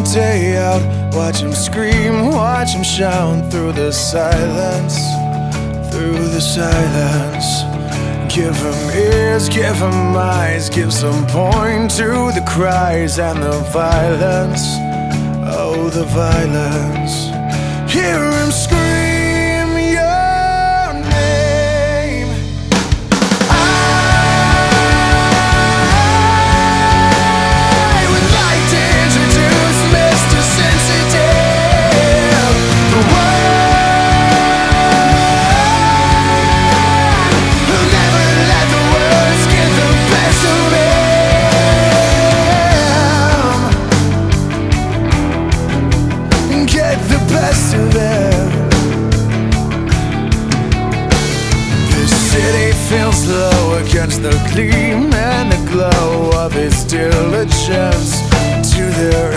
day out. Watch him scream, watch him shout through the silence, through the silence. Give him ears, give him eyes, give some point to the cries and the violence. Oh, the violence. Hear him scream your name. I would like to introduce Mr. Sensitive, the one who'll never let the words get the best of him. Get the best of him. The city feels low against the gleam and the glow of his diligence. To their